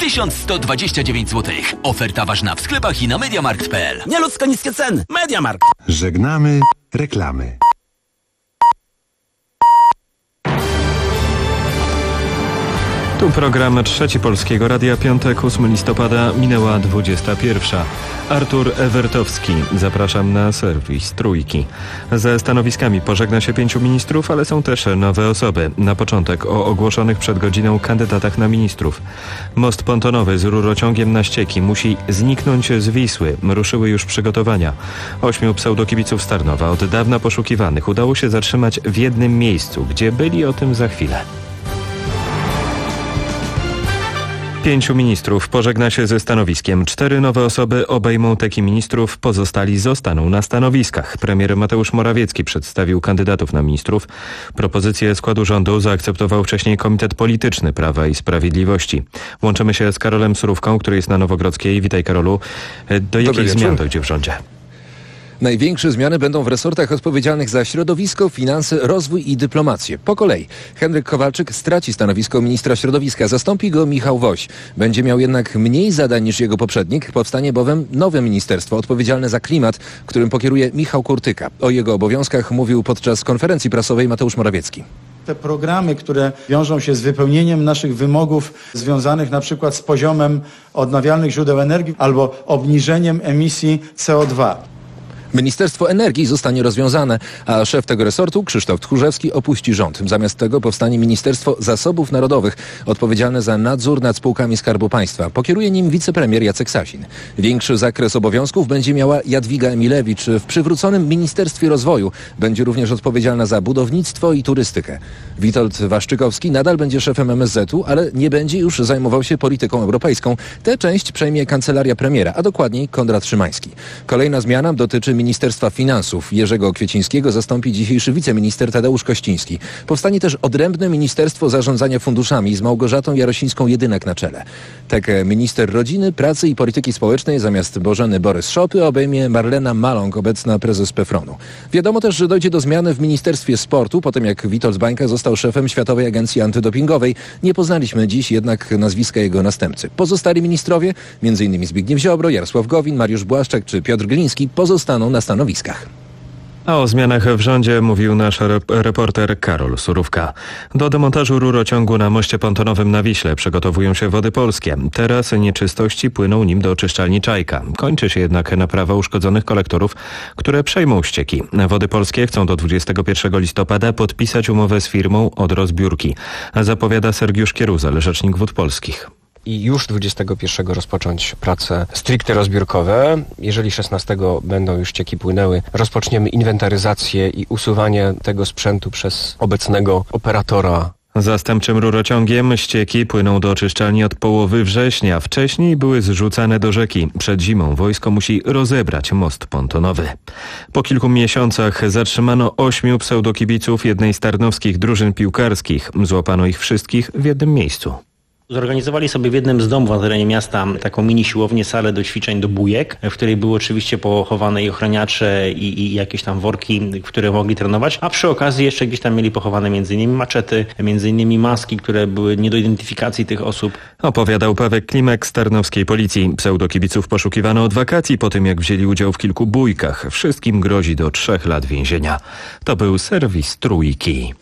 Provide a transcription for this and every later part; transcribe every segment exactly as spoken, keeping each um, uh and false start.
tysiąc sto dwadzieścia dziewięć złotych. Oferta ważna w sklepach i na mediamarkt kropka p l. Nieludzko niskie ceny. Mediamarkt. Żegnamy reklamy. Tu program Trzeci Polskiego Radia, piątek, ósmego listopada, minęła dwudziesta pierwsza. Artur Ewertowski. Zapraszam na serwis Trójki. Ze stanowiskami pożegna się pięciu ministrów, ale są też nowe osoby. Na początek o ogłoszonych przed godziną kandydatach na ministrów. Most pontonowy z rurociągiem na ścieki musi zniknąć z Wisły. Ruszyły już przygotowania. Ośmiu pseudokibiców z Tarnowa, od dawna poszukiwanych, udało się zatrzymać w jednym miejscu. Gdzie byli, o tym za chwilę. Pięciu ministrów pożegna się ze stanowiskiem. Cztery nowe osoby obejmą teki ministrów, pozostali zostaną na stanowiskach. Premier Mateusz Morawiecki przedstawił kandydatów na ministrów. Propozycję składu rządu zaakceptował wcześniej Komitet Polityczny Prawa i Sprawiedliwości. Łączymy się z Karolem Surówką, który jest na Nowogrodzkiej. Witaj, Karolu. Do jakich zmian dojdzie w rządzie? Największe zmiany będą w resortach odpowiedzialnych za środowisko, finanse, rozwój i dyplomację. Po kolei Henryk Kowalczyk straci stanowisko ministra środowiska, zastąpi go Michał Woś. Będzie miał jednak mniej zadań niż jego poprzednik, powstanie bowiem nowe ministerstwo odpowiedzialne za klimat, którym pokieruje Michał Kurtyka. O jego obowiązkach mówił podczas konferencji prasowej Mateusz Morawiecki. Te programy, które wiążą się z wypełnieniem naszych wymogów związanych na przykład z poziomem odnawialnych źródeł energii albo obniżeniem emisji C O dwa. Ministerstwo Energii zostanie rozwiązane, a szef tego resortu, Krzysztof Tchórzewski, opuści rząd. Zamiast tego powstanie Ministerstwo Zasobów Narodowych, odpowiedzialne za nadzór nad spółkami Skarbu Państwa. Pokieruje nim wicepremier Jacek Sasin. Większy zakres obowiązków będzie miała Jadwiga Emilewicz. W przywróconym Ministerstwie Rozwoju będzie również odpowiedzialna za budownictwo i turystykę. Witold Waszczykowski nadal będzie szefem M S Z u, ale nie będzie już zajmował się polityką europejską. Tę część przejmie kancelaria premiera, a dokładniej Konrad Szymański. Kolejna zmiana dotyczy Ministerstwa Finansów. Jerzego Kwiecińskiego zastąpi dzisiejszy wiceminister Tadeusz Kościński. Powstanie też odrębne Ministerstwo Zarządzania Funduszami z Małgorzatą Jarosińską-Jedynak na czele. Tekę minister rodziny, pracy i polityki społecznej zamiast Bożeny Borys-Szopy obejmie Marlena Maląg, obecna prezes Pefronu. Wiadomo też, że dojdzie do zmiany w Ministerstwie Sportu, po tym jak Witold Bańka został szefem Światowej Agencji Antydopingowej. Nie poznaliśmy dziś jednak nazwiska jego następcy. Pozostali ministrowie, między innymi Zbigniew Ziobro, Jarosław Gowin, Mariusz Błaszczak czy Piotr Gliński, pozostaną na stanowiskach. A o zmianach w rządzie mówił nasz reporter Karol Surówka. Do demontażu rurociągu na moście pontonowym na Wiśle przygotowują się Wody Polskie. Teraz nieczystości płyną nim do oczyszczalni Czajka. Kończy się jednak naprawa uszkodzonych kolektorów, które przejmą ścieki. Wody Polskie chcą do dwudziestego pierwszego listopada podpisać umowę z firmą od rozbiórki. Zapowiada Sergiusz Kieruzel, rzecznik Wód Polskich. I już dwudziestego pierwszego rozpocząć prace stricte rozbiórkowe. Jeżeli szesnastego będą już ścieki płynęły, rozpoczniemy inwentaryzację i usuwanie tego sprzętu przez obecnego operatora. Zastępczym rurociągiem ścieki płyną do oczyszczalni od połowy września. Wcześniej były zrzucane do rzeki. Przed zimą wojsko musi rozebrać most pontonowy. Po kilku miesiącach zatrzymano ośmiu pseudokibiców jednej z tarnowskich drużyn piłkarskich. Złapano ich wszystkich w jednym miejscu. Zorganizowali sobie w jednym z domów na terenie miasta taką mini siłownię, salę do ćwiczeń do bujek, w której były oczywiście pochowane i ochraniacze i, i jakieś tam worki, w które mogli trenować, a przy okazji jeszcze gdzieś tam mieli pochowane między innymi maczety, między innymi maski, które były nie do identyfikacji tych osób. Opowiadał Paweł Klimek z tarnowskiej policji. Pseudokibiców poszukiwano od wakacji po tym, jak wzięli udział w kilku bójkach. Wszystkim grozi do trzech lat więzienia. To był serwis Trójki.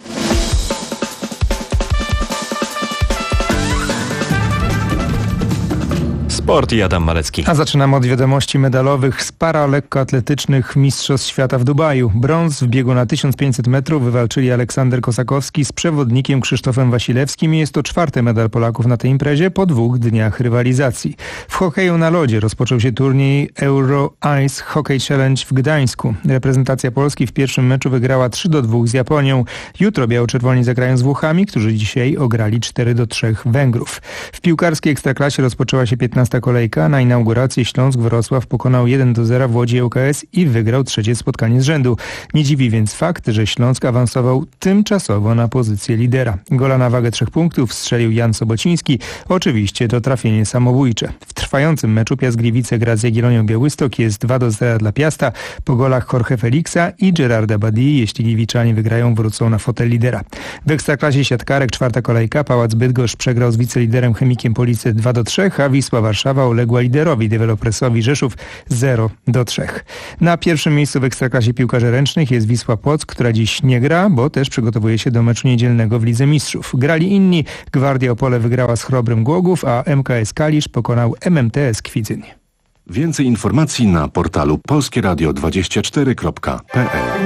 Sport i Adam Malecki. A zaczynamy od wiadomości medalowych z paralekkoatletycznych Mistrzostw Świata w Dubaju. Brąz w biegu na tysiąc pięćset metrów wywalczyli Aleksander Kosakowski z przewodnikiem Krzysztofem Wasilewskim. Jest to czwarty medal Polaków na tej imprezie po dwóch dniach rywalizacji. W hokeju na lodzie rozpoczął się turniej Euro Ice Hockey Challenge w Gdańsku. Reprezentacja Polski w pierwszym meczu wygrała trzy do dwóch z Japonią. Jutro biało-czerwoni zagrają z Włochami, którzy dzisiaj ograli cztery do trzech Węgrów. W piłkarskiej Ekstraklasie rozpoczęła się piętnasta kolejka. Na inauguracji Śląsk Wrocław pokonał jeden do zera w Łodzi ŁKS i wygrał trzecie spotkanie z rzędu. Nie dziwi więc fakt, że Śląsk awansował tymczasowo na pozycję lidera. Gola na wagę trzech punktów strzelił Jan Sobociński. Oczywiście to trafienie samobójcze. W trwającym meczu Piast Gliwice gra z Jagiellonią Białystok. Jest dwa do zera dla Piasta po golach Jorge Felixa i Gerarda Badii. Jeśli Gliwiczanie wygrają, wrócą na fotel lidera. W Ekstraklasie siatkarek czwarta kolejka. Pałac Bydgoszcz przegrał z wiceliderem Chemikiem Police dwa do trzech, a Wisła Warszawa uległa liderowi Dewelopersowi Rzeszów zero do trzech. Na pierwszym miejscu w Ekstraklasie piłkarzy ręcznych jest Wisła Płock, która dziś nie gra, bo też przygotowuje się do meczu niedzielnego w Lidze Mistrzów. Grali inni. Gwardia Opole wygrała z Chrobrym Głogów, a M K S Kalisz pokonał M M T S Kwidzyń. Więcej informacji na portalu polskie radio dwadzieścia cztery kropka p l.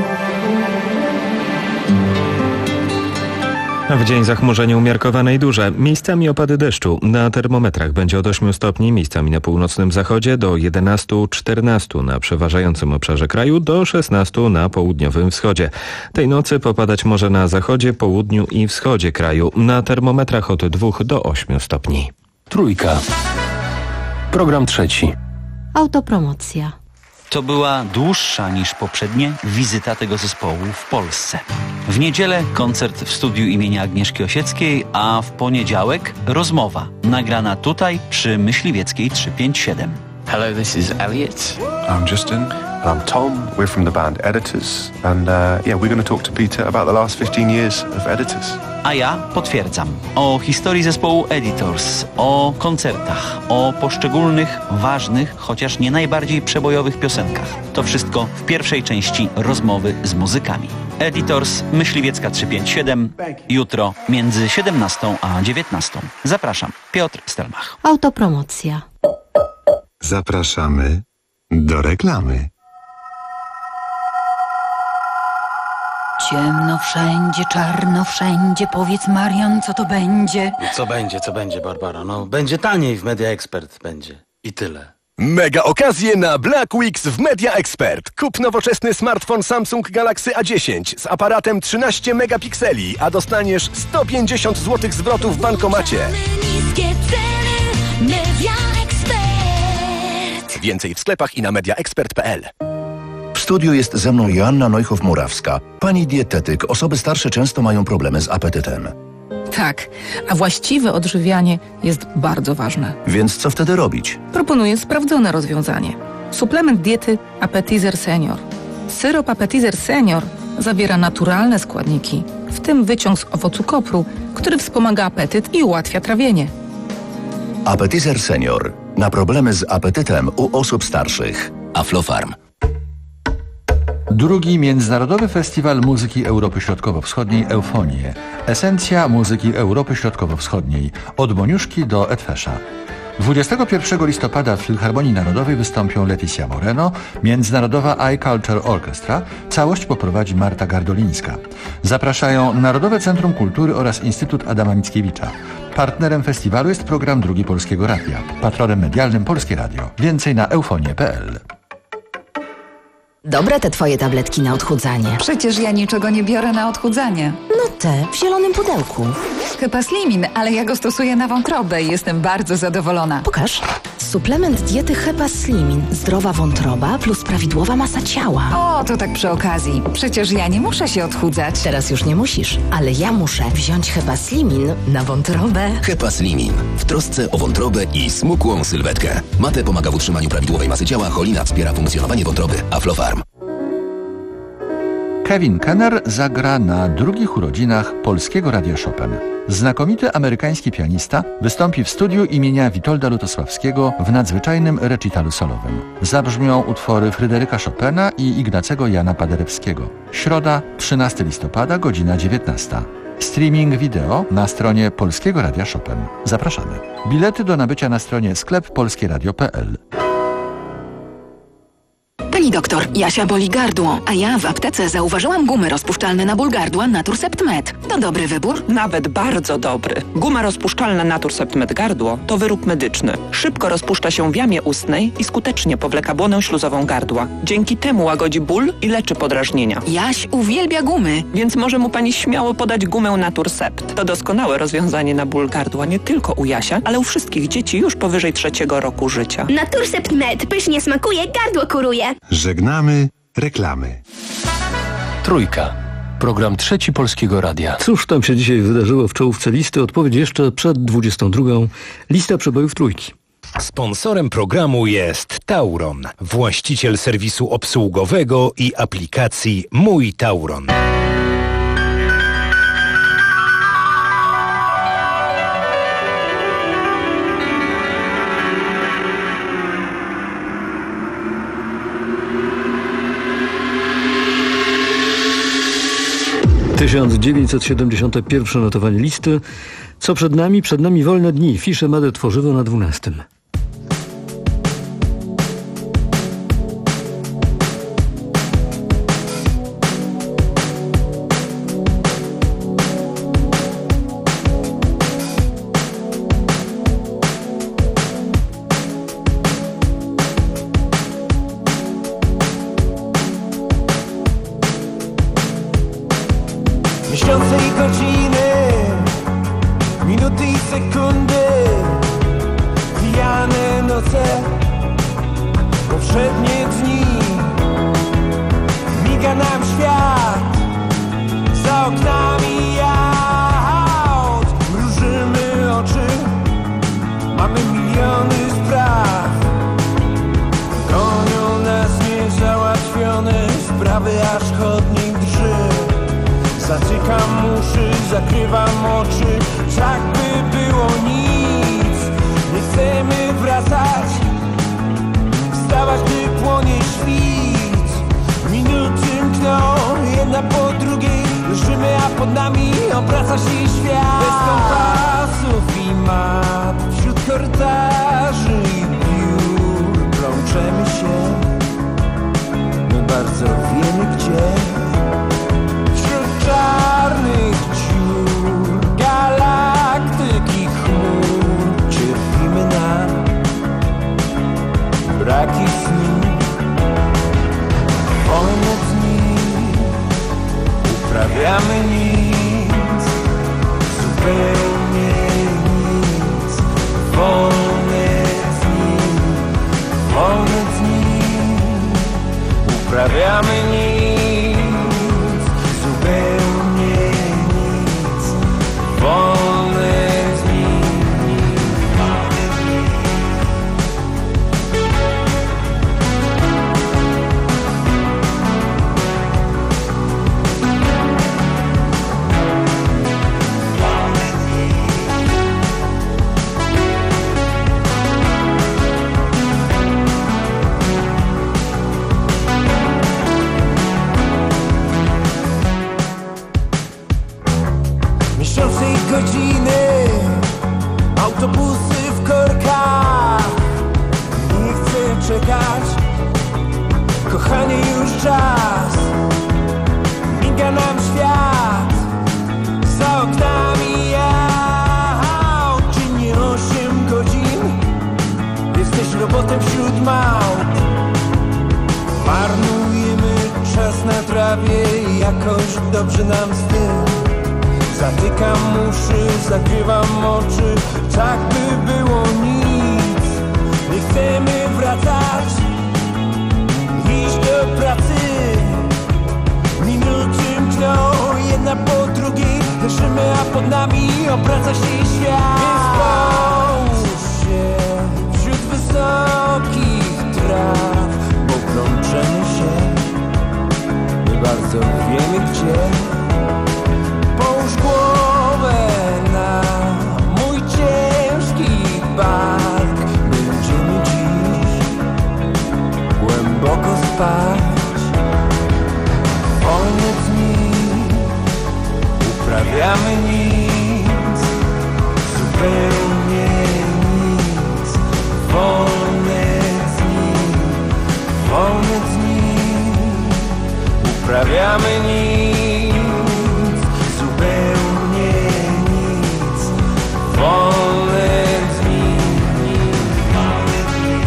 W dzień zachmurzenie umiarkowane i duże. Miejscami opady deszczu. Na termometrach będzie od ośmiu stopni, miejscami na północnym zachodzie do jedenastu czternastu na przeważającym obszarze kraju, do szesnastu na południowym wschodzie. Tej nocy popadać może na zachodzie, południu i wschodzie kraju. Na termometrach od dwóch do ośmiu stopni. Trójka. Program trzeci. Autopromocja. To była dłuższa niż poprzednie wizyta tego zespołu w Polsce. W niedzielę koncert w studiu imienia Agnieszki Osieckiej, a w poniedziałek rozmowa nagrana tutaj przy Myśliwieckiej trzysta pięćdziesiąt siedem. Hello, this is Elliot. I'm Justin. I'm Tom. We're from the band Editors. And uh, yeah, we're going to talk to Peter about the last fifteen years of Editors. A ja potwierdzam. O historii zespołu Editors, o koncertach, o poszczególnych, ważnych, chociaż nie najbardziej przebojowych piosenkach. To wszystko w pierwszej części rozmowy z muzykami. Editors, Myśliwiecka trzysta pięćdziesiąt siedem, jutro między siedemnastą a dziewiętnastą. Zapraszam, Piotr Stelmach. Autopromocja. Zapraszamy do reklamy. Ciemno wszędzie, czarno wszędzie. Powiedz, Marian, co to będzie? Co będzie, co będzie, Barbara? No, będzie taniej w Media Expert, będzie. I tyle. Mega okazje na Black Weeks w Media Expert. Kup nowoczesny smartfon Samsung Galaxy A dziesięć z aparatem trzynaście megapikseli, a dostaniesz sto pięćdziesiąt złotych zwrotu w bankomacie. Niskie ceny, Media Expert. Więcej w sklepach i na mediaexpert kropka p l. W studiu jest ze mną Joanna Neuchow-Murawska. Pani dietetyk. Osoby starsze często mają problemy z apetytem. Tak, a właściwe odżywianie jest bardzo ważne. Więc co wtedy robić? Proponuję sprawdzone rozwiązanie. Suplement diety Appetizer Senior. Syrop Appetizer Senior zawiera naturalne składniki, w tym wyciąg z owocu kopru, który wspomaga apetyt i ułatwia trawienie. Appetizer Senior. Na problemy z apetytem u osób starszych. Aflofarm. Drugi Międzynarodowy Festiwal Muzyki Europy Środkowo-Wschodniej Eufonie. Esencja muzyki Europy Środkowo-Wschodniej. Od Moniuszki do Edfesza. dwudziestego pierwszego listopada w Filharmonii Narodowej wystąpią Leticia Moreno, Międzynarodowa iCulture Orchestra. Całość poprowadzi Marta Gardolińska. Zapraszają Narodowe Centrum Kultury oraz Instytut Adama Mickiewicza. Partnerem festiwalu jest program Drugi Polskiego Radia. Patronem medialnym Polskie Radio. Więcej na eufonie kropka p l. Dobre te twoje tabletki na odchudzanie. Przecież ja niczego nie biorę na odchudzanie. No te, w zielonym pudełku. Chyba Slimin, ale ja go stosuję na wątrobę i jestem bardzo zadowolona. Pokaż. Suplement diety Hepa Slimin. Zdrowa wątroba plus prawidłowa masa ciała. O, to tak przy okazji. Przecież ja nie muszę się odchudzać. Teraz już nie musisz, ale ja muszę wziąć Hepa Slimin na wątrobę. Hepa Slimin. W trosce o wątrobę i smukłą sylwetkę. Mate pomaga w utrzymaniu prawidłowej masy ciała, cholina wspiera funkcjonowanie wątroby. Aflofarm. Kevin Kenner zagra na drugich urodzinach Polskiego Radia Chopin. Znakomity amerykański pianista wystąpi w studiu imienia Witolda Lutosławskiego w nadzwyczajnym recitalu solowym. Zabrzmią utwory Fryderyka Chopina i Ignacego Jana Paderewskiego. Środa, trzynastego listopada, godzina dziewiętnasta. Streaming wideo na stronie Polskiego Radia Chopin. Zapraszamy. Bilety do nabycia na stronie sklep polskie radio kropka p l. Pani doktor, Jasia boli gardło, a ja w aptece zauważyłam gumy rozpuszczalne na ból gardła Naturcept Med. To dobry wybór? Nawet bardzo dobry. Guma rozpuszczalna Naturcept Med gardło to wyrób medyczny. Szybko rozpuszcza się w jamie ustnej i skutecznie powleka błonę śluzową gardła. Dzięki temu łagodzi ból i leczy podrażnienia. Jaś uwielbia gumy. Więc może mu pani śmiało podać gumę Naturcept. To doskonałe rozwiązanie na ból gardła nie tylko u Jasia, ale u wszystkich dzieci już powyżej trzeciego roku życia. Naturcept Med pysznie smakuje, gardło kuruje. Żegnamy reklamy. Trójka. Program Trzeci Polskiego Radia. Cóż tam się dzisiaj wydarzyło w czołówce listy? Odpowiedź jeszcze przed dwudziestą drugą. Lista przebojów Trójki. Sponsorem programu jest Tauron, właściciel serwisu obsługowego i aplikacji Mój Tauron. tysiąc dziewięćset siedemdziesiąte pierwsze notowanie listy. Co przed nami? Przed nami wolne dni. Fisze Made tworzywo na dwunastym. Miesiące i godziny, minuty i sekundy, pijane noce, powszednie dni. Miga nam świat, za oknami aut. Mrużymy oczy, mamy miliony spraw. Gonią nas niezałatwione sprawy, aż chodnik drży. Zatykam uszy, zakrywam oczy, tak by było nic. Nie chcemy wracać, wstawać, gdy płonie świt. Minuty mkną, jedna po drugiej, leżymy, a pod nami obraca się świat. Bez kompasów i map, wśród korytarzy i biur plączemy się, my bardzo wiemy gdzie. Czarnych dziur, galaktyki chmur, cierpimy na braki snu. Wolne dni, uprawiamy nic, zupełnie nic. Wolne dni, wolne dni, uprawiamy nic. Zupełnie nic, wolne dni, wolne dni. Wolne dni. Miesiące i godziny, autobusy w korkach. Nie chcę czekać, kochanie, już czas. Miga nam świat, za oknami aut. Czy nie osiem godzin? Jesteś robotem wśród małp. Marnujemy czas na trawie i jakoś dobrze nam z tym. Zatykam uszy, zakrywam oczy, tak by było nic. Nie chcemy wracać, iść do pracy. Minuty mkną, jedna po drugiej, leżymy, a pod nami obraca się świat. Więc połóż się wśród wysokich traw, bo plączemy się, my bardzo wiemy gdzie. Połóż głowę na mój ciężki bark. Będziemy dziś głęboko spać. Wolne dni, uprawiamy nic, zupełnie nic. Wolne dni, wolne dni, uprawiamy nic. Zupełnie nic, wolne dni, wolne dni.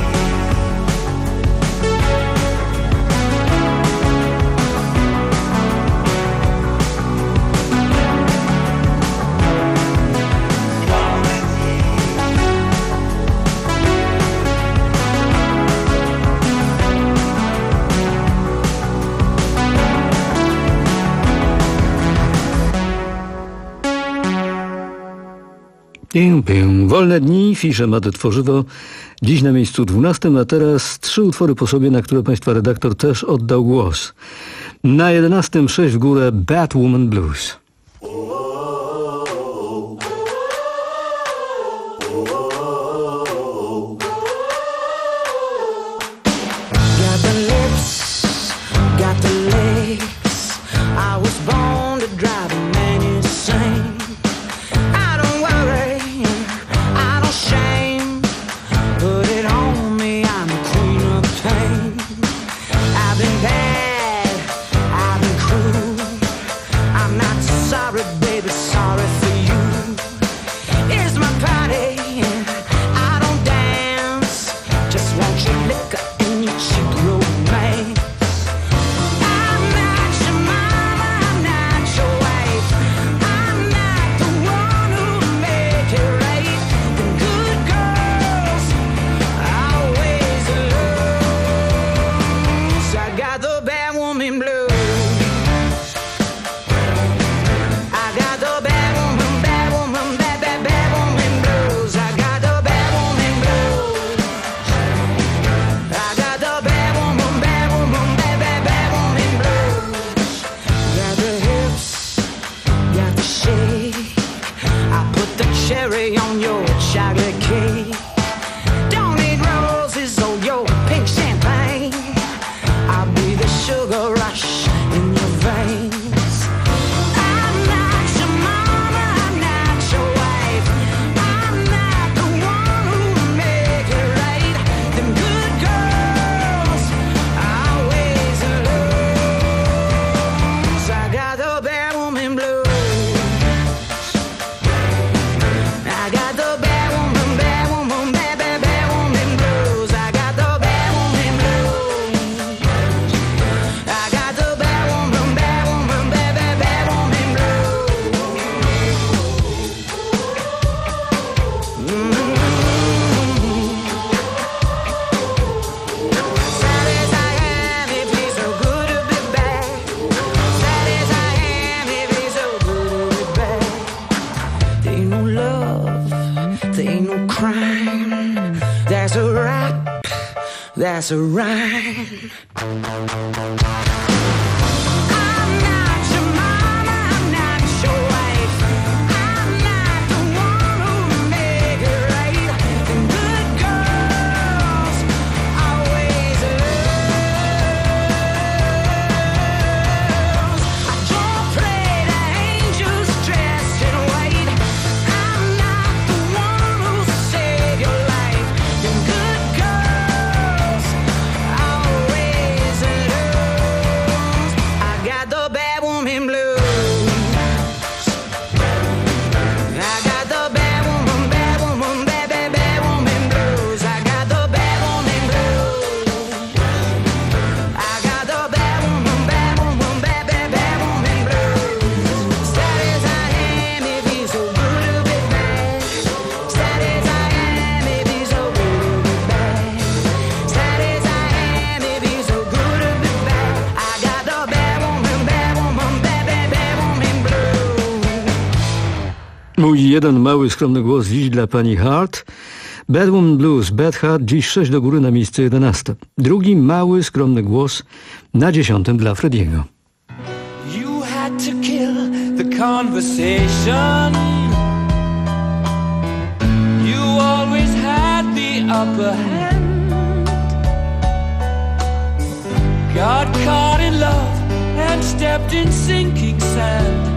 Wolne dni. Pim, pim. Wolne dni, fisze Made Tworzywo. Dziś na miejscu dwunastym, a teraz trzy utwory po sobie, na które państwa redaktor też oddał głos. Na jedenastym sześć w górę Bad Woman Blues. That's a rhyme. Mój jeden mały, skromny głos dziś dla pani Hart. Bad Woman Blues, Bad Heart, dziś sześć do góry na miejsce jedenaste. Drugi mały, skromny głos na dziesiątym dla Frediego. You had to kill the conversation. You always had the upper hand. Got caught in love and stepped in sinking sand.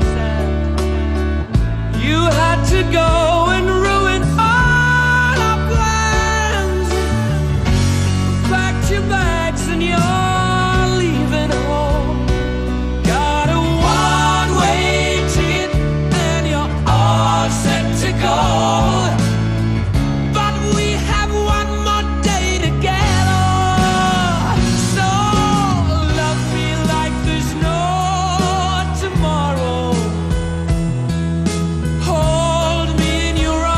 You had to go and ruin all our plans. Packed your bags and you're leaving home. Got a one-way ticket and you're all set to go. But we have one more day together. So love me like there's no tomorrow. Hold me in your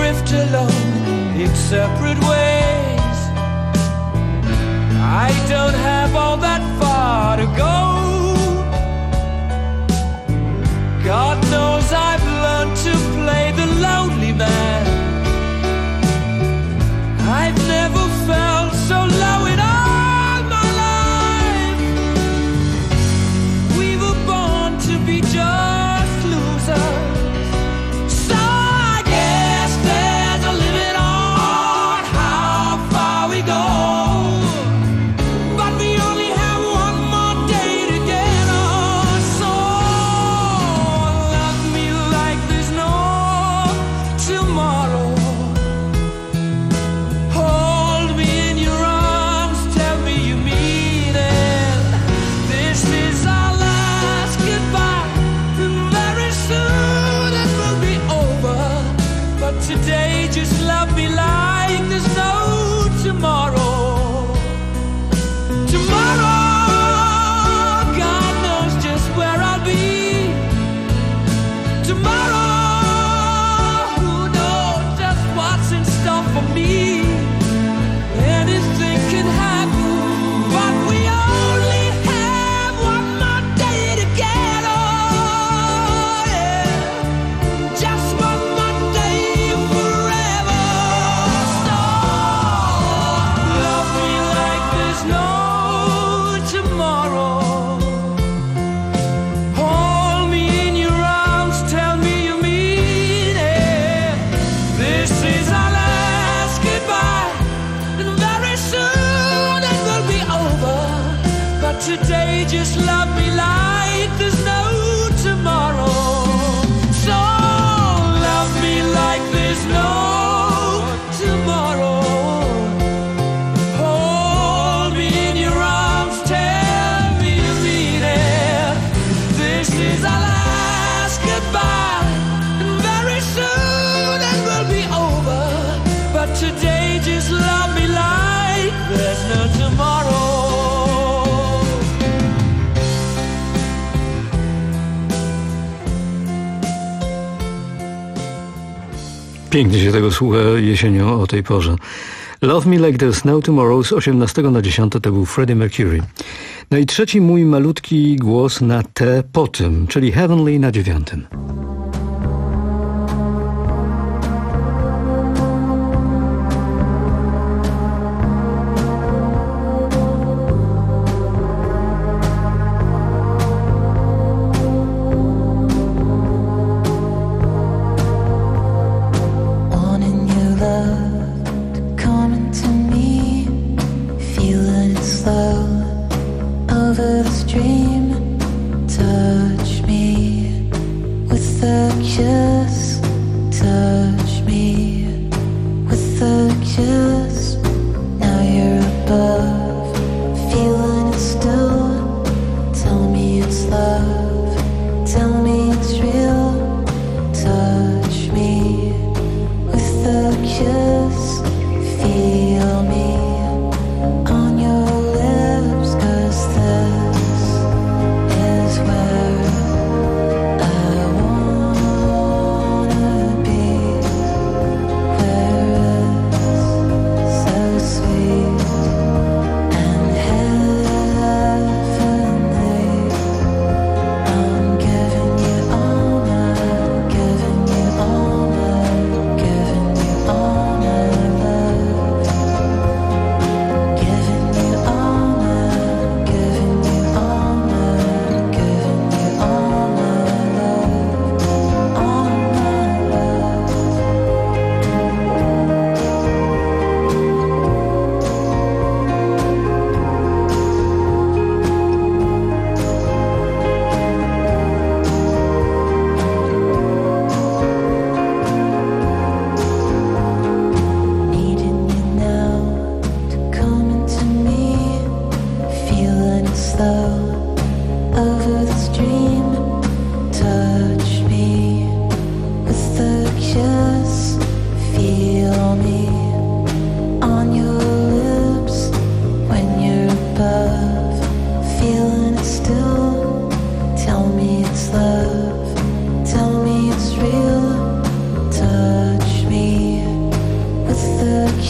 drift alone in separate ways. I don't have all that far to go. God knows I've learned to play the lonely man. I've never felt so low in all my life. We were born to be just losers. So I guess there's a limit on how far we go. But we only have one more day together. So love me like there's no tomorrow. Hold me in your arms, tell me you mean it. This is our last goodbye, and very soon it will be over. But today just love me like there's no tomorrow. Tomorrow, God knows just where I'll be. Tomorrow, who knows just what's in store for me. Anything can happen, but we only have one more day together. Yeah. Just one more day forever. So love me like there's no tomorrow. Hold me in your arms, tell me you mean it. This is our last goodbye, and very soon it will be over. But today just love me like there's no tomorrow. So love me like there's no tomorrow. Hold me in your arms, tell me you mean it. This is our last goodbye, and very soon it will be over. But today just love me like there's no tomorrow. Pięknie się tego słucha jesienią o tej porze. Love Me Like There's No Tomorrow z osiemnastego na dziesiąte to był Freddie Mercury. No i trzeci mój malutki głos na T po tym, czyli Heavenly na dziewiątym. Wanting your love to come into me, feeling it slow over the stream. Touch me with the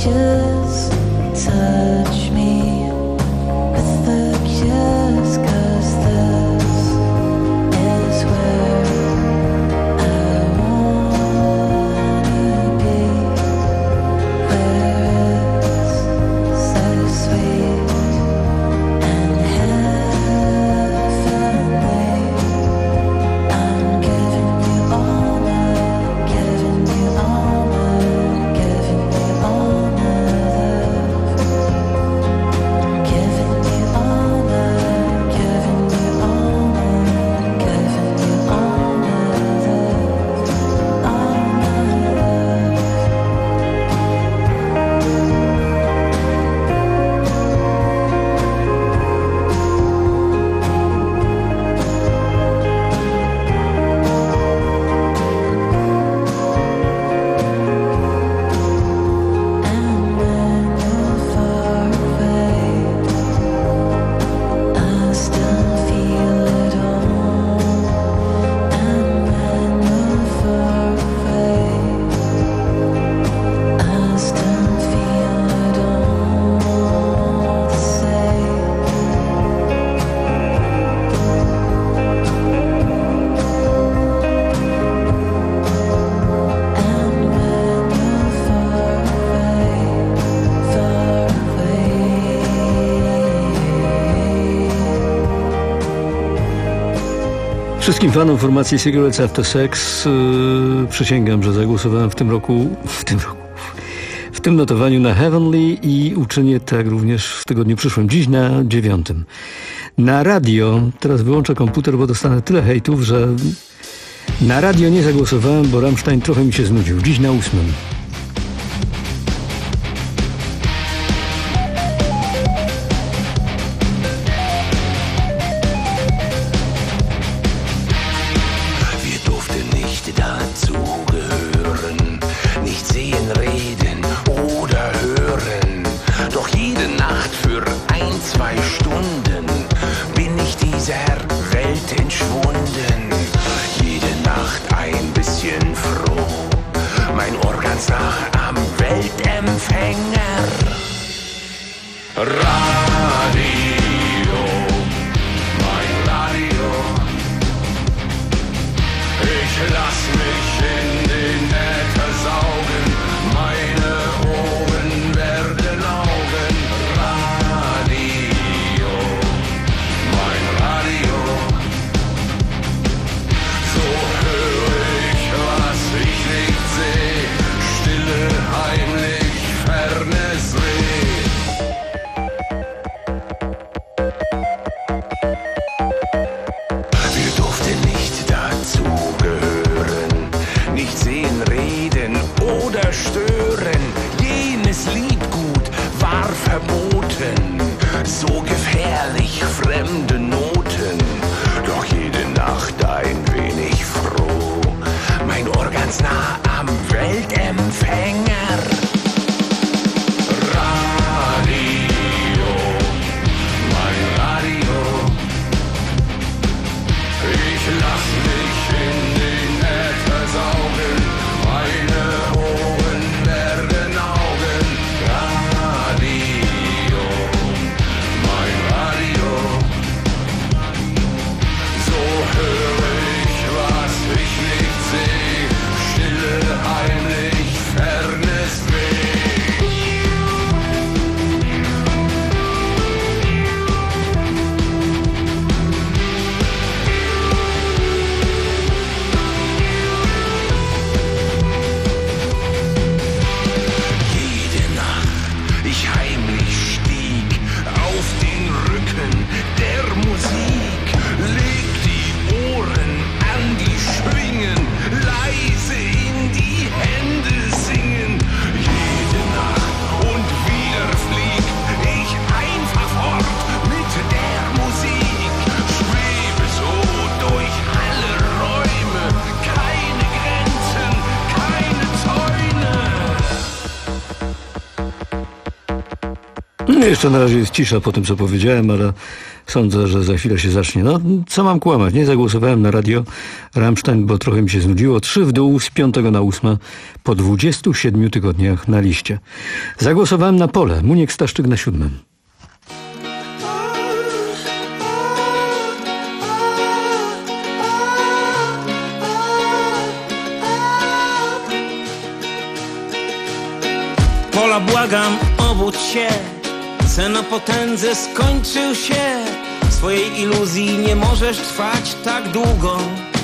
just touch me with the kiss, 'cause this is where I wanna be, where it's so sweet and heavenly. I'm giving you all my, giving you all my, giving you all my love. I'm giving you all my, giving you all my, giving you all my love, all my love. And when you're far away, I still feel it all. And when you're far away, I still feel it all the same. And when you're far away, far away. Wszystkim fanom formacji Cigarettes After Sex yy, przysięgam, że zagłosowałem w tym roku, w tym roku, w tym notowaniu na Heavenly i uczynię tak również w tygodniu przyszłym, dziś na dziewiątym. Na radio, teraz wyłączę komputer, bo dostanę tyle hejtów, że na radio nie zagłosowałem, bo Rammstein trochę mi się znudził. Dziś na ósmym. Wir durften nicht dazugehören, nicht sehen, reden oder hören. Doch jede Nacht für ein, zwei Stunden bin ich dieser Welt entschwunden. Jede Nacht ein bisschen froh, mein Ohr ganz nah am Weltempfänger. Radio, mein Radio. Ich lass mich in den Äther saugen, meine Ohren werden Augen. Radio, mein Radio. So höre ich, was ich nicht seh, stille, heimlich, fernes Reh. Wir durften nicht dazugehören, nicht sehen, reden oder stören. Jenes Liedgut war verboten, so gefährlich fremde Noten. Doch jede Nacht ein wenig froh, mein Ohr ganz nah am Weltempfänger. Radio, mein Radio. Ich lass mich in den Äther saugen, meine Ohren werden Augen. Radio, mein Radio. So höre ich, was ich nicht seh, stille, No jeszcze na razie jest cisza po tym, co powiedziałem, ale sądzę, że za chwilę się zacznie. No, co mam kłamać? Nie zagłosowałem na radio Rammstein, bo trochę mi się znudziło. Trzy w dół z piątego na ósme po dwudziestu siedmiu tygodniach na liście. Zagłosowałem na Pole. Muniek Staszczyk na siódmym. Pola, błagam, obudź się. Sen o potędze skończył się. W swojej iluzji nie możesz trwać tak długo.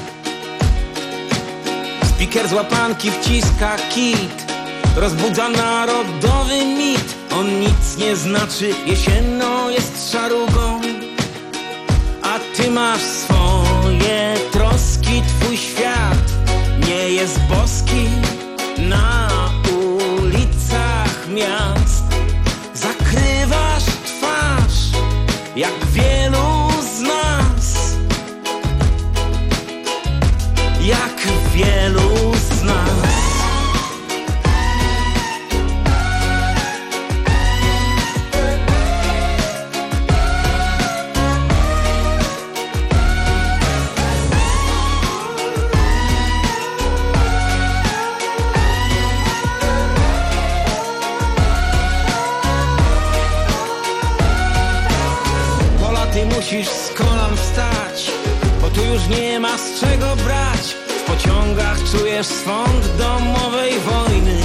Spiker z łapanki wciska kit. Rozbudza narodowy mit. On nic nie znaczy, jesienno jest szarugą. A ty masz swoje troski, twój świat nie jest boski. Na ulicach miast zakrywasz twarz, jak wielu z nas, jak wielu z nas. Musisz z kolan wstać, bo tu już nie ma z czego brać. W pociągach czujesz swąd domowej wojny.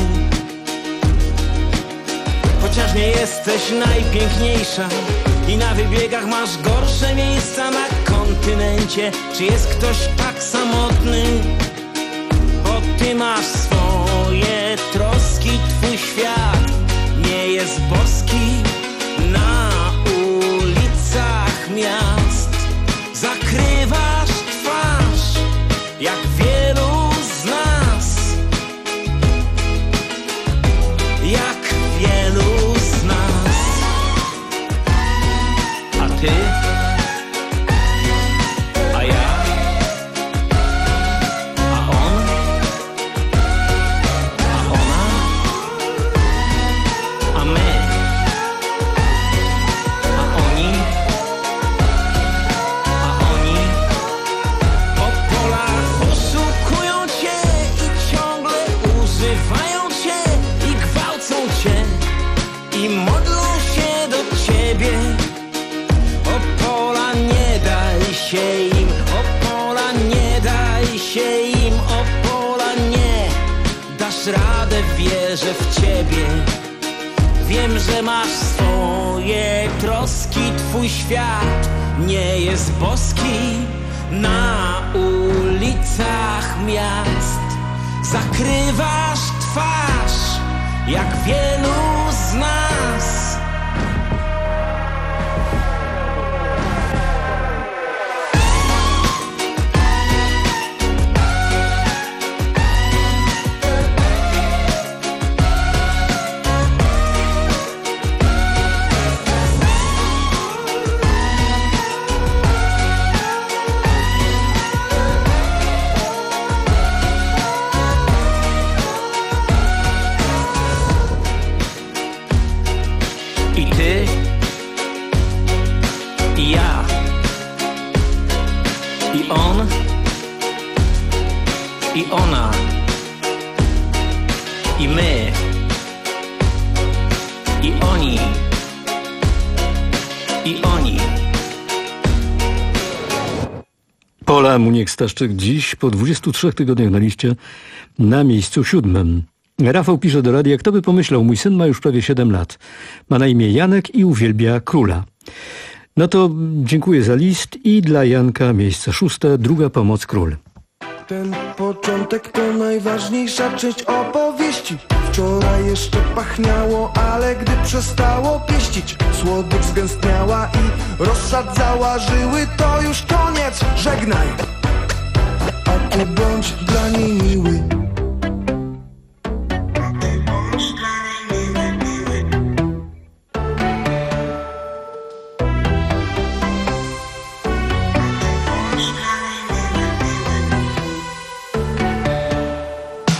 Chociaż nie jesteś najpiękniejsza i na wybiegach masz gorsze miejsca na kontynencie. Czy jest ktoś tak samotny? Bo ty masz swoje troski, twój świat nie jest boski. Na miast zakrywasz twarz, jak wielu z nas, jak wielu z nas. A ty? A ja? A on? A ona? A my? I modlą się do ciebie. O Pola, nie daj się im. O Pola, nie daj się im. O Pola, nie dasz radę, wierzę w ciebie. Wiem, że masz swoje troski, twój świat nie jest boski. Na ulicach miast zakrywasz twarz, jak wielu z nas. I ty, i ja, i on, i ona, i my, i oni, i oni. Pola, Muniek Staszczyk dziś po dwudziestu trzech tygodniach na liście na miejscu siódmym. Rafał pisze do radia, kto by pomyślał, mój syn ma już prawie siedem lat. Ma na imię Janek i uwielbia Króla. No to dziękuję za list i dla Janka miejsce szóste, Druga pomoc, Król. Ten początek to najważniejsza część opowieści. Wczoraj jeszcze pachniało, ale gdy przestało pieścić, słodycz zgęstniała i rozsadzała żyły, to już koniec, żegnaj. A ty bądź dla niej miły.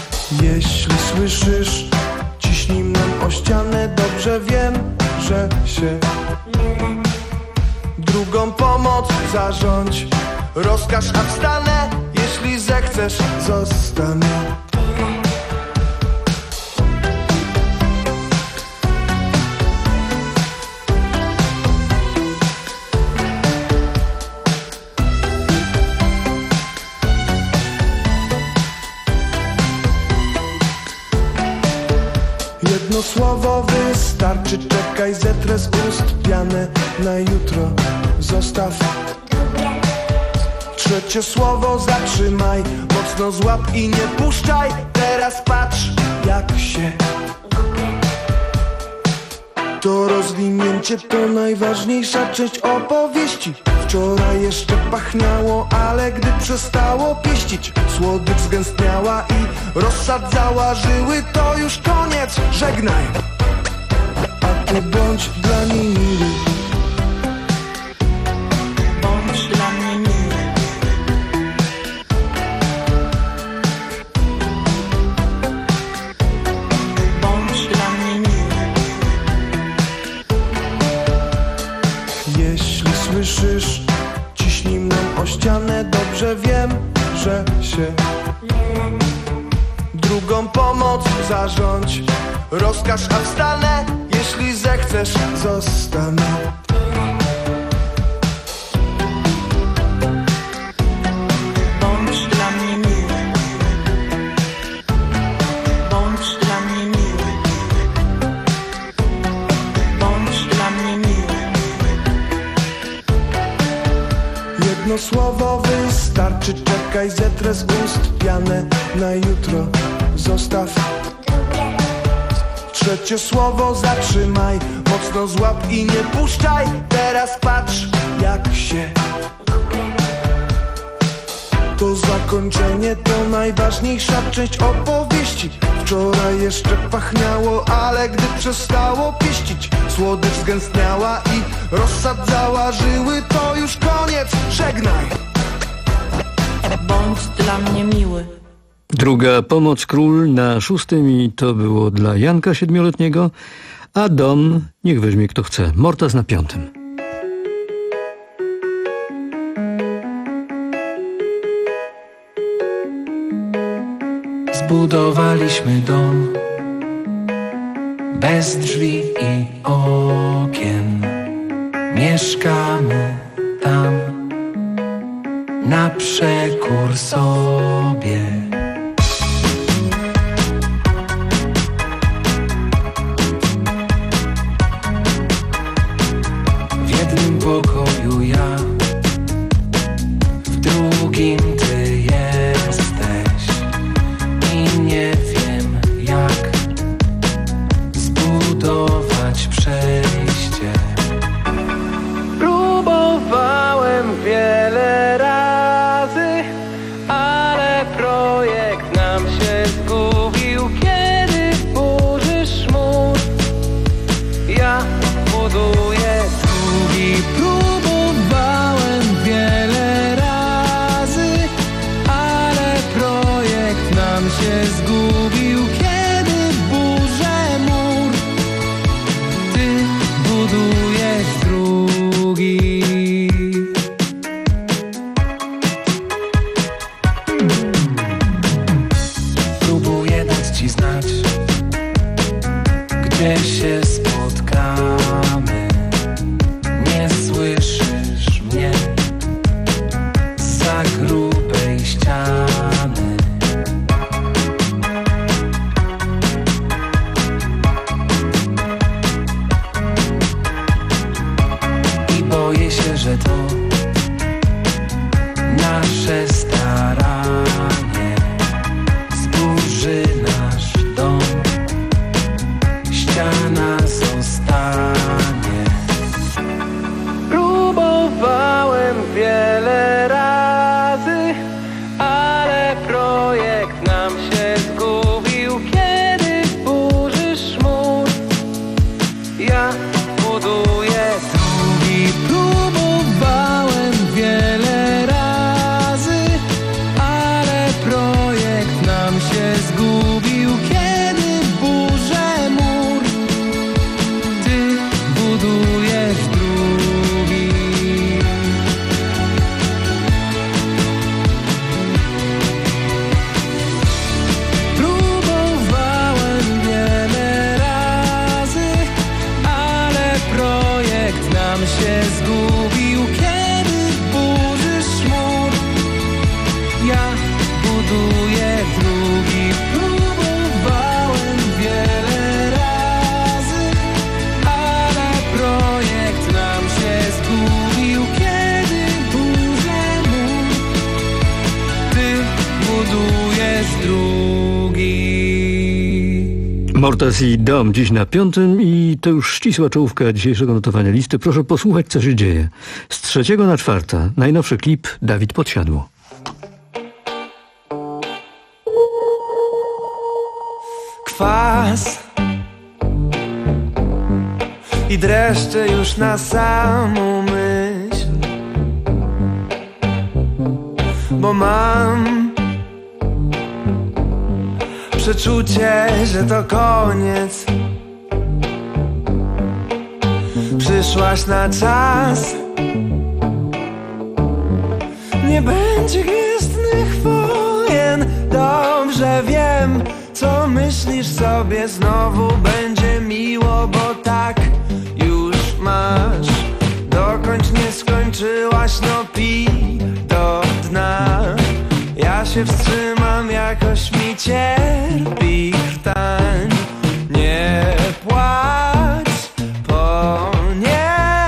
Jeśli słyszysz, ciśnij nam o ścianę. Dobrze wiem, że się. Drugą pomoc zarządź, rozkaż, a wstanę, jeśli zechcesz, zostanę. Jedno słowo wystarczy, czekaj, zetrę z ust pianę na jutro, zostaw. Trzecie słowo zatrzymaj, mocno złap i nie puszczaj. Teraz patrz, jak się. To rozwinięcie to najważniejsza część opowieści. Wczoraj jeszcze pachniało, ale gdy przestało pieścić, słodycz zgęstniała i rozsadzała żyły. To już koniec, żegnaj, a ty bądź dla niej miły. Bądź dla mnie miły. Bądź dla mnie miły. Jeśli słyszysz, ciśnij mną o ścianę. Dobrze wiem, że się. Drugą pomoc zarządź, rozkaż, a wstanę, jeśli zechcesz, zostanę. Bądź dla mnie miły. Bądź dla mnie miły. Bądź dla mnie miły. Jedno słowo wystarczy, czekaj, zetrę z ust pianę na jutro, zostaw. Trzecie słowo zatrzymaj, mocno złap i nie puszczaj. Teraz patrz, jak się. To zakończenie to najważniejsza część opowieści. Wczoraj jeszcze pachniało, ale gdy przestało pieścić, słodycz zgęstniała i rozsadzała żyły. To już koniec, żegnaj, bądź dla mnie miły. Druga pomoc, król na szóstym i to było dla Janka siedmioletniego, a dom niech weźmie kto chce. Mortas na piątym. Zbudowaliśmy dom bez drzwi i okien. Mieszkamy tam na przekór sobie. W jednym pokoju ja, w drugim ty jesteś i nie wiem jak zbudować przejście. Próbowałem wiele razy, ale projekt nam się zgubił, kiedy burzysz mur. Ja buduję drugi. Próbowałem wiele razy, ale projekt nam się zgubił, kiedy burzę mur. Ty budujesz drugi. Próbuję dać ci znać, gdzie się spotkamy. Nie słyszysz mnie zza grubej ściany. I boję się, że to nasze staranie zburzy nasz dom. Ściana zostanie. Próbowałem wiele razy, ale projekt nam się zgubił, kiedy burzysz mur. Ja buduję drugi. Próbowałem Mortas i Dom dziś na piątym i to już ścisła czołówka dzisiejszego notowania listy. Proszę posłuchać, co się dzieje. Z trzeciego na czwarta najnowszy klip Dawid Podsiadło. Kwas i dreszcze już na samą myśl, bo mam przeczucie, że to koniec. Przyszłaś na czas, nie będzie gwiezdnych wojen. Dobrze wiem, co myślisz sobie, znowu będzie miło, bo tak już masz. Dokończ, nie skończyłaś, no pij do dna. Ja się wstrzymam, jakoś mi cierpi krtań. Nie płacz po niej.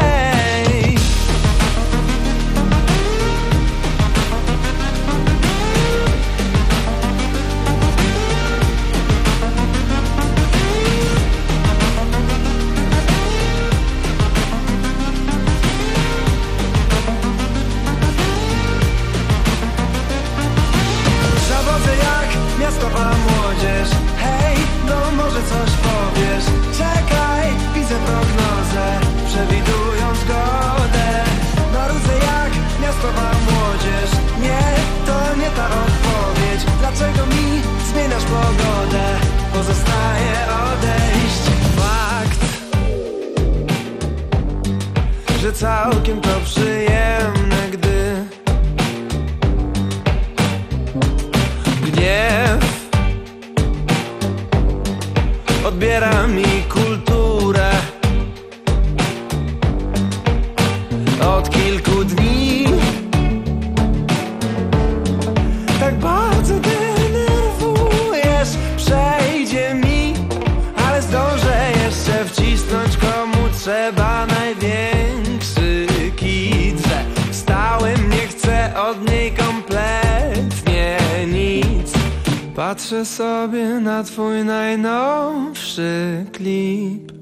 Zawodzę jak miastowa młodzież. Hej, no może coś powiesz. Czekaj, widzę prognozę, przewidując zgodę. Marudzę jak miastowa młodzież. Nie, to nie ta odpowiedź. Dlaczego mi zmieniasz pogodę? Pozostaje odejść. Fakt, że całkiem to przyjemne, gdy gniew odbiera mi kulturę. Od kilku dni tak bardzo denerwujesz. Przejdzie mi, ale zdążę jeszcze wcisnąć, komu trzeba największy kit. Że wstałem, nie chcę od niej kompletnie nic. Patrzę sobie na twój najnowszy klip.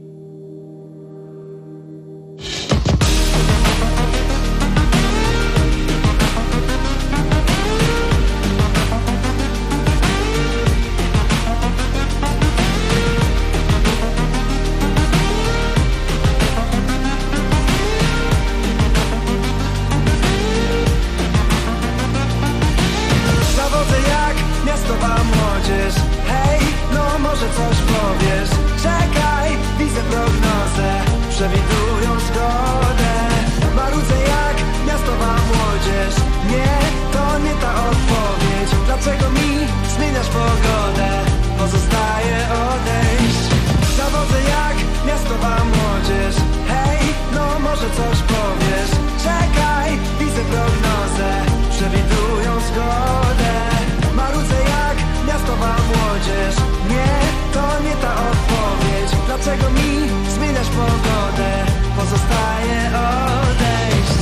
Zawodzę jak miastowa młodzież. Hej, no może coś powiesz. Czekaj, widzę prognozę, przewidując zgodę. Marudzę jak miastowa młodzież. Nie, to nie ta odpowiedź. Dlaczego mi zmieniasz pogodę? Pozostaje odejść. Zawodzę jak miastowa młodzież. Hej, no może coś powiesz. Czekaj, widzę prognozę, przewidując zgodę. Marudzę jak miastowa młodzież. Nie, to nie ta odpowiedź. Dlaczego mi zmieniasz pogodę? Pozostaje odejść.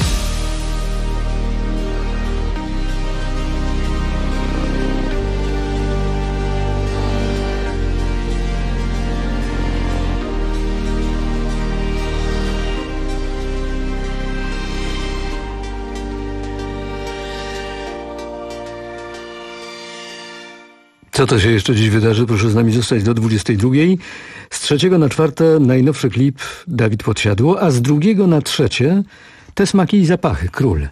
Co to się jeszcze dziś wydarzy? Proszę z nami zostać do dwudziestej drugiej. Z trzeciego na czwarte najnowszy klip Dawid Podsiadło, a z drugiego na trzecie Te smaki i zapachy, Król.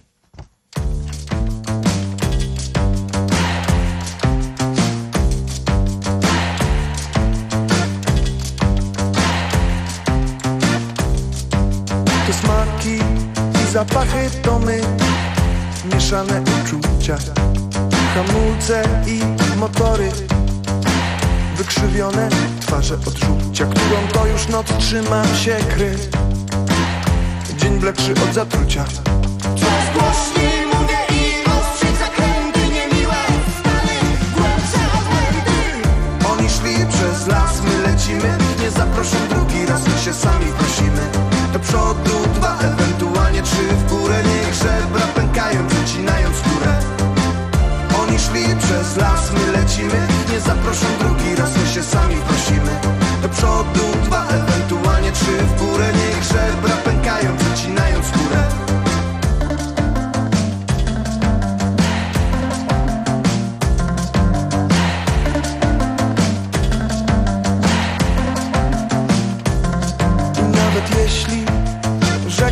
Te smaki i zapachy to my, mieszane uczucia, hamulce i motory, wykrzywione twarze odczucia, którą to już noc trzymam się kry. Dzień bledszy od zatrucia. Coraz głośniej mówię i ostrzyć zakręty niemiłe, stany głębsze obłędy. Oni szli przez las, my lecimy, nie zaproszą drugi raz, my się sami prosimy. Do przodu dwa, ewentualnie trzy, w górę niech żebra pękają, przecinając skórę. Oni szli przez las, my lecimy, nie zaproszą drugi raz, my się sami prosimy.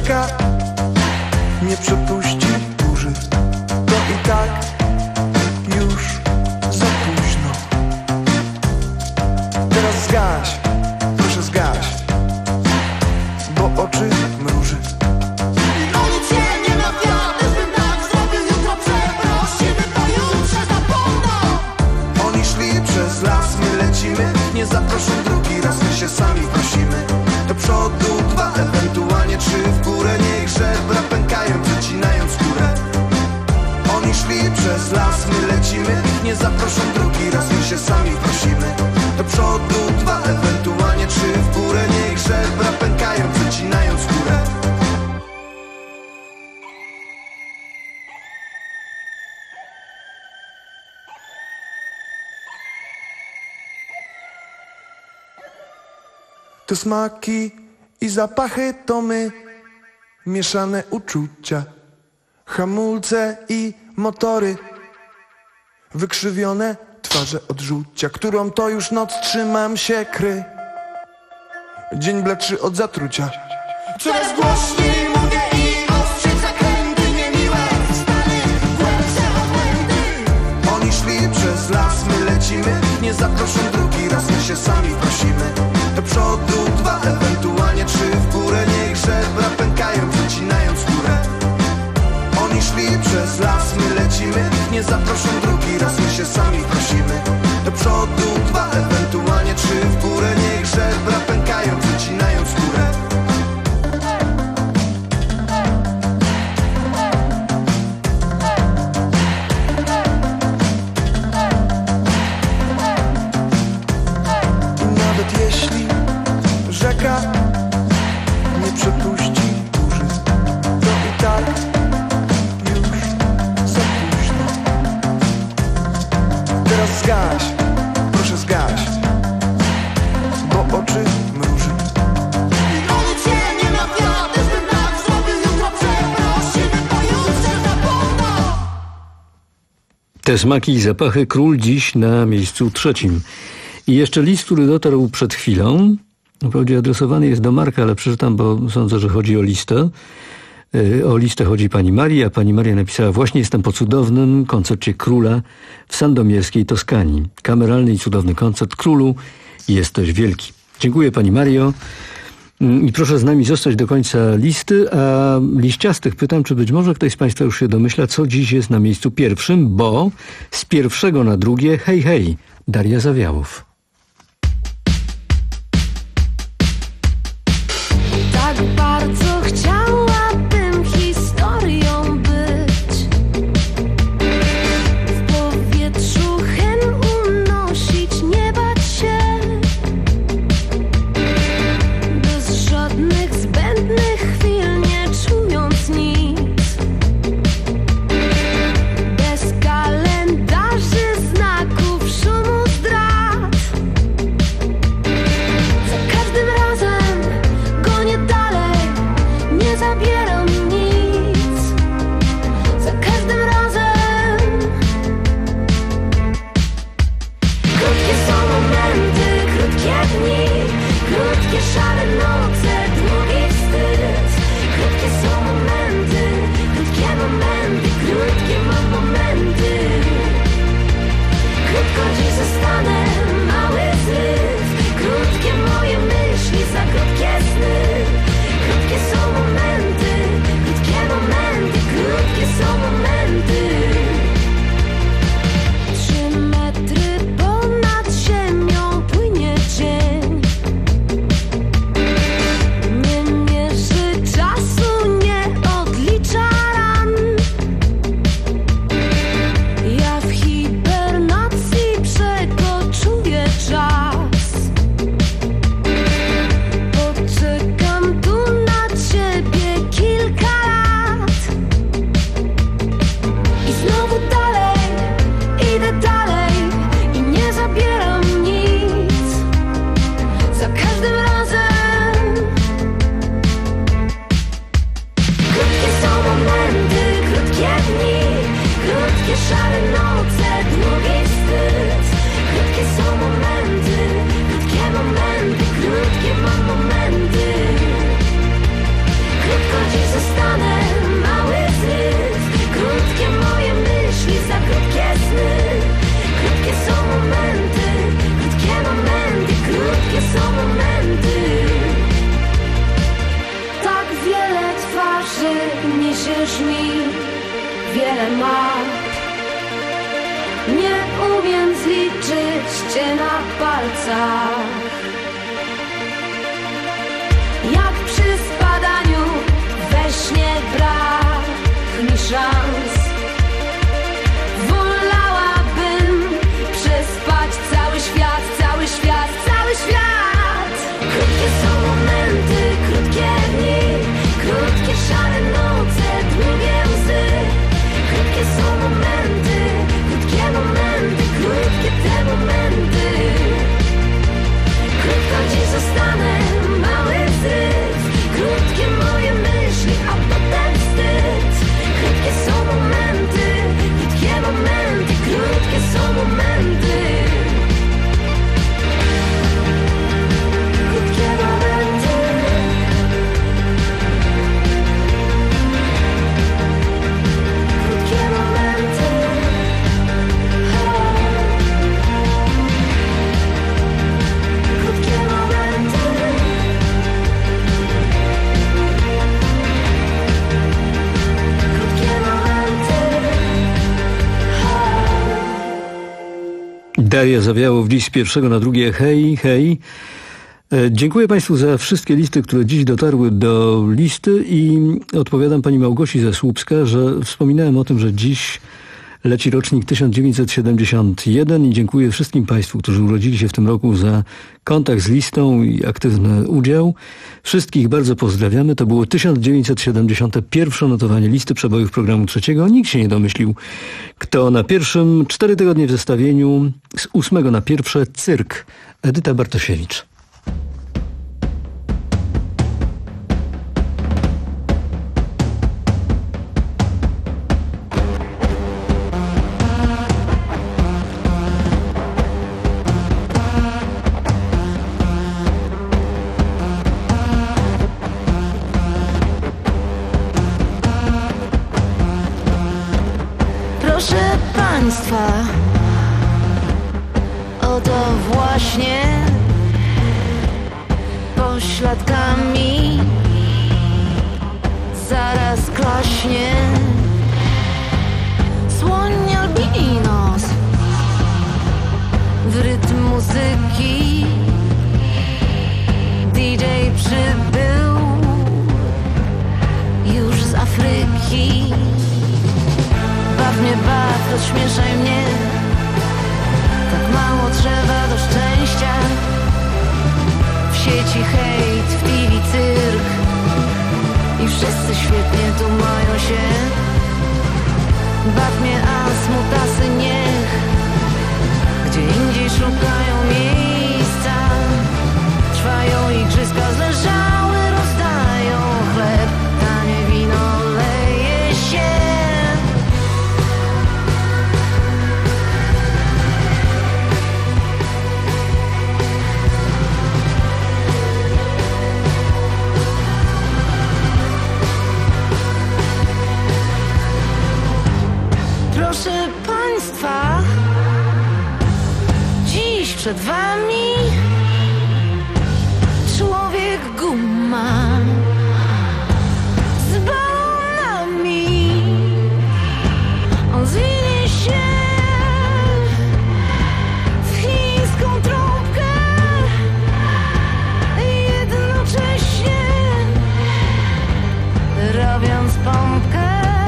rzeka nie przepuści burzy, to i tak już za późno. Teraz zgaś, proszę zgaś, bo oczy mruży. I o nic się nie nawiadę, bym tak zrobił jutro, przeprosimy, to jutrze zapomną. Oni szli przez las, my lecimy, nie zaproszą drugi raz, my się sami prosimy. Do przodu dwa, ewentualnie trzy w górę, niech żebra pękają, przecinając skórę. Oni szli przez las, my lecimy, nie zaproszą drugi raz, my się sami prosimy. Do przodu dwa, ewentualnie trzy w górę, niech żebra pękają, przecinając skórę. Te smaki i zapachy to my, mieszane uczucia, hamulce i motory, wykrzywione twarze od żółcia, którą to już noc trzymam się kry. Dzień bleczy od zatrucia. Coraz głośniej mówię i ostrzej zakręty niemiłe, stany głębsze obłędy. Oni szli przez las, my lecimy, nie zaproszą drugi raz, my się sami prosimy. Do przodu dwa, ewentualnie trzy w górę, niech żebra pękają, przecinając skórę. Oni szli przez las, my lecimy, nie zaproszą drugi raz, my się sami prosimy. Do przodu dwa, ewentualnie trzy w górę, niech żebra pękają, przecinając skórę. Nawet jeśli rzeka nie przepuści burzy, to i tak już za późno. Teraz zgaś, proszę zgaś, bo oczy mruży. I o nic się nie nawiadę, bym tak zrobił jutro, przeprosimy, to jutrze zapomną. Te smaki i zapachy, Król dziś na miejscu trzecim. I jeszcze list, który dotarł przed chwilą. Wprawdzie adresowany jest do Marka, ale przeczytam, bo sądzę, że chodzi o listę. O listę chodzi pani Marii, a pani Maria napisała: właśnie jestem po cudownym koncercie Króla w sandomierskiej Toskanii. Kameralny i cudowny koncert. Królu, jesteś wielki. Dziękuję pani Mario. I proszę z nami zostać do końca listy, a liściastych pytam, czy być może ktoś z państwa już się domyśla, co dziś jest na miejscu pierwszym, bo z pierwszego na drugie hej, hej, Daria Zawiałów. Tak bardzo chciałabym historią być. W powietrzu hen unosić, nie bać się. Bez żadnych zbędnych chwil, nie czując nic. Bez kalendarzy, znaków, szumu zdrad. momenty. Tak wiele twarzy niesiesz mi, wiele map. Nie umiem zliczyć cię na palcach. Jak przy spadaniu we śnie brak mi szans. Wolałabym przespać cały świat, cały świat, cały świat. Krótkie są momenty, krótkie dni, krótkie szare noce, długie łzy. Krótkie są momenty, krótkie momenty, krótkie te momenty. Krótko dziś zostanę, mały wzryw. Krótkie moje myśli, a potem wstyd. Krótkie są momenty, krótkie momenty, krótkie są momenty. Krótkie momenty. Krótkie momenty. Krótkie momenty. Krótkie momenty. Daria Zawiałow dziś z pierwszego na drugie. Hej, hej. E, Dziękuję Państwu za wszystkie listy, które dziś dotarły do listy i odpowiadam pani Małgosi ze Słupska, że wspominałem o tym, że dziś leci rocznik tysiąc dziewięćset siedemdziesiąty pierwszy i dziękuję wszystkim Państwu, którzy urodzili się w tym roku za kontakt z listą i aktywny udział. Wszystkich bardzo pozdrawiamy. To było tysiąc dziewięćset siedemdziesiąte pierwsze notowanie listy przebojów programu trzeciego. Nikt się nie domyślił, kto na pierwszym. Cztery tygodnie w zestawieniu z ósmego na pierwsze Cyrk. Edyta Bartosiewicz. Proszę Państwa, oto właśnie pośladkami zaraz klaśnie słoń albinos w rytm muzyki. D J przybył już z Afryki. Baw mnie, baw, rozśmieszaj mnie. Tak mało trzeba do szczęścia. W sieci hejt, w T V cyrk i wszyscy świetnie tu mają się. Baw mnie, a smutasy niech gdzie indziej szukają miejsca. Trwają igrzyska, zleżały rozdają chleb. Tanie wino leje się. Proszę Państwa, dziś przed Wami człowiek guma z balonami. On zwinie się w chińską trąbkę jednocześnie robiąc pompkę.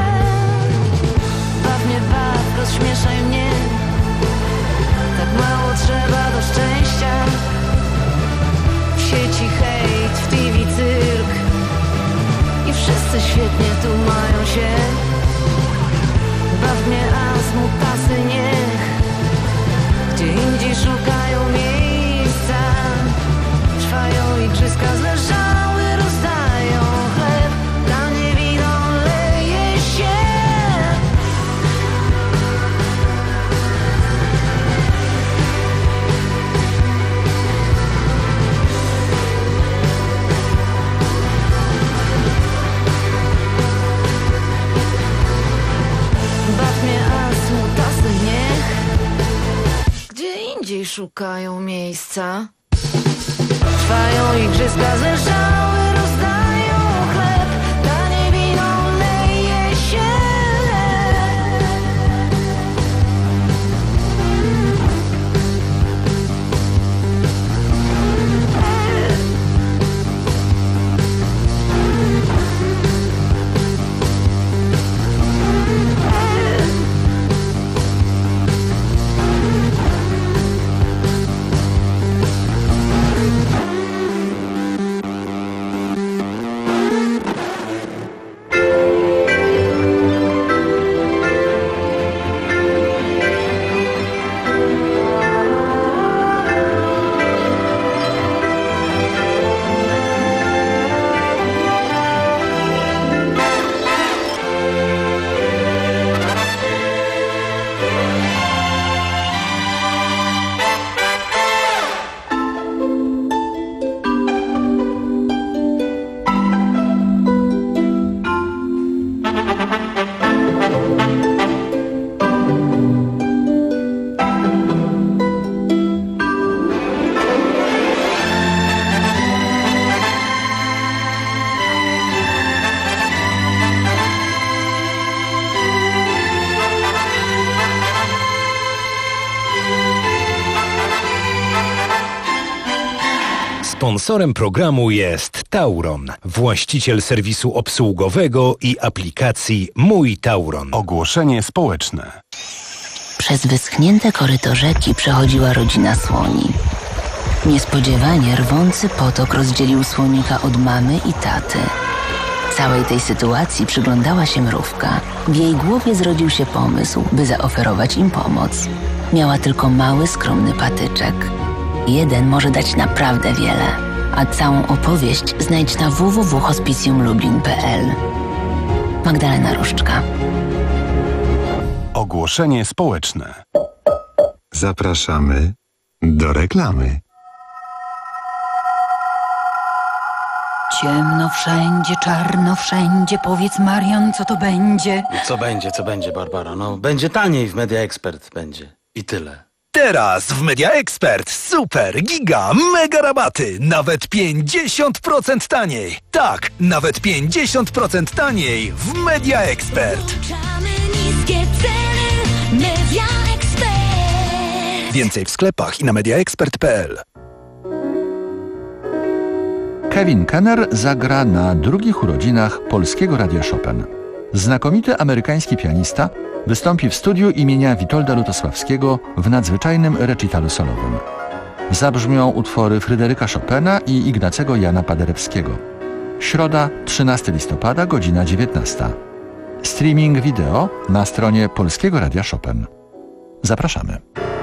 Baw mnie, baw, rozśmieszaj mnie. Tak mało trzeba do szczęścia. W sieci hejt, w T V cyrk i wszyscy świetnie tu mają się. Baw mnie, a smutasy niech gdzie indziej szukają miejsca. Trwają igrzyska, zleżały rozdają chleb. Tanie wino leje się. Baw mnie, a smutasy niech gdzie indziej szukają miejsca. Wszystka zeszały rozdają chleb, taniej wino leje się. Sponsorem programu jest Tauron, właściciel serwisu obsługowego i aplikacji Mój Tauron. Ogłoszenie społeczne. Przez wyschnięte koryto rzeki przechodziła rodzina słoni. Niespodziewanie rwący potok rozdzielił słonika od mamy i taty. Całej tej sytuacji przyglądała się mrówka. W jej głowie zrodził się pomysł, by zaoferować im pomoc. Miała tylko mały, skromny patyczek. Jeden może dać naprawdę wiele, a całą opowieść znajdź na w w w kropka hospicjum lublin kropka p l. Magdalena Różczka. Ogłoszenie społeczne. Zapraszamy do reklamy. Ciemno wszędzie, czarno wszędzie. Powiedz, Marian, co to będzie? Co będzie, co będzie, Barbara? No, będzie taniej w Media Expert, będzie. I tyle. Teraz w Media Expert super, giga, mega rabaty. Nawet pięćdziesiąt procent taniej. Tak, nawet pięćdziesiąt procent taniej w Media Expert. Niskie ceny, Media Expert. Więcej w sklepach i na mediaexpert kropka p l. Kevin Kenner zagra na drugich urodzinach Polskiego Radia Chopin. Znakomity amerykański pianista wystąpi w studiu imienia Witolda Lutosławskiego w nadzwyczajnym recitalu solowym. Zabrzmią utwory Fryderyka Chopina i Ignacego Jana Paderewskiego. Środa, trzynastego listopada, godzina dziewiętnasta. Streaming wideo na stronie Polskiego Radia Chopin. Zapraszamy.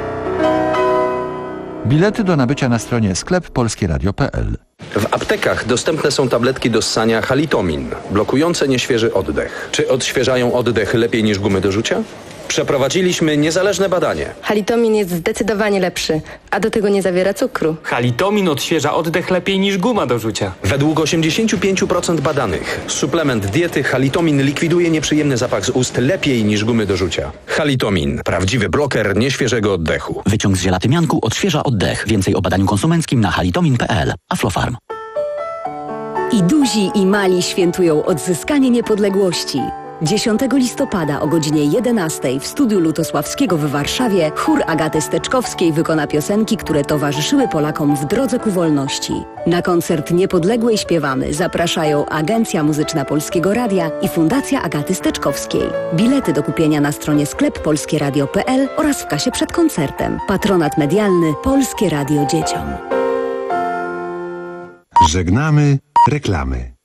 Bilety do nabycia na stronie sklep polskie radio kropka p l. W aptekach dostępne są tabletki do ssania Halitomin, blokujące nieświeży oddech. Czy odświeżają oddech lepiej niż gumy do rzucia? Przeprowadziliśmy niezależne badanie. Halitomin jest zdecydowanie lepszy, a do tego nie zawiera cukru. Halitomin odświeża oddech lepiej niż guma do rzucia. Według osiemdziesiąt pięć procent badanych suplement diety Halitomin likwiduje nieprzyjemny zapach z ust lepiej niż gumy do rzucia. Halitomin, prawdziwy bloker nieświeżego oddechu. Wyciąg z żelatymianku odświeża oddech. Więcej o badaniu konsumenckim na halitomin kropka p l. Aflofarm. I duzi, i mali świętują odzyskanie niepodległości. dziesiątego listopada o godzinie jedenastej w studiu Lutosławskiego w Warszawie chór Agaty Steczkowskiej wykona piosenki, które towarzyszyły Polakom w drodze ku wolności. Na koncert Niepodległej śpiewamy zapraszają Agencja Muzyczna Polskiego Radia i Fundacja Agaty Steczkowskiej. Bilety do kupienia na stronie sklep polskie radio kropka p l oraz w kasie przed koncertem. Patronat medialny Polskie Radio Dzieciom. Żegnamy reklamy.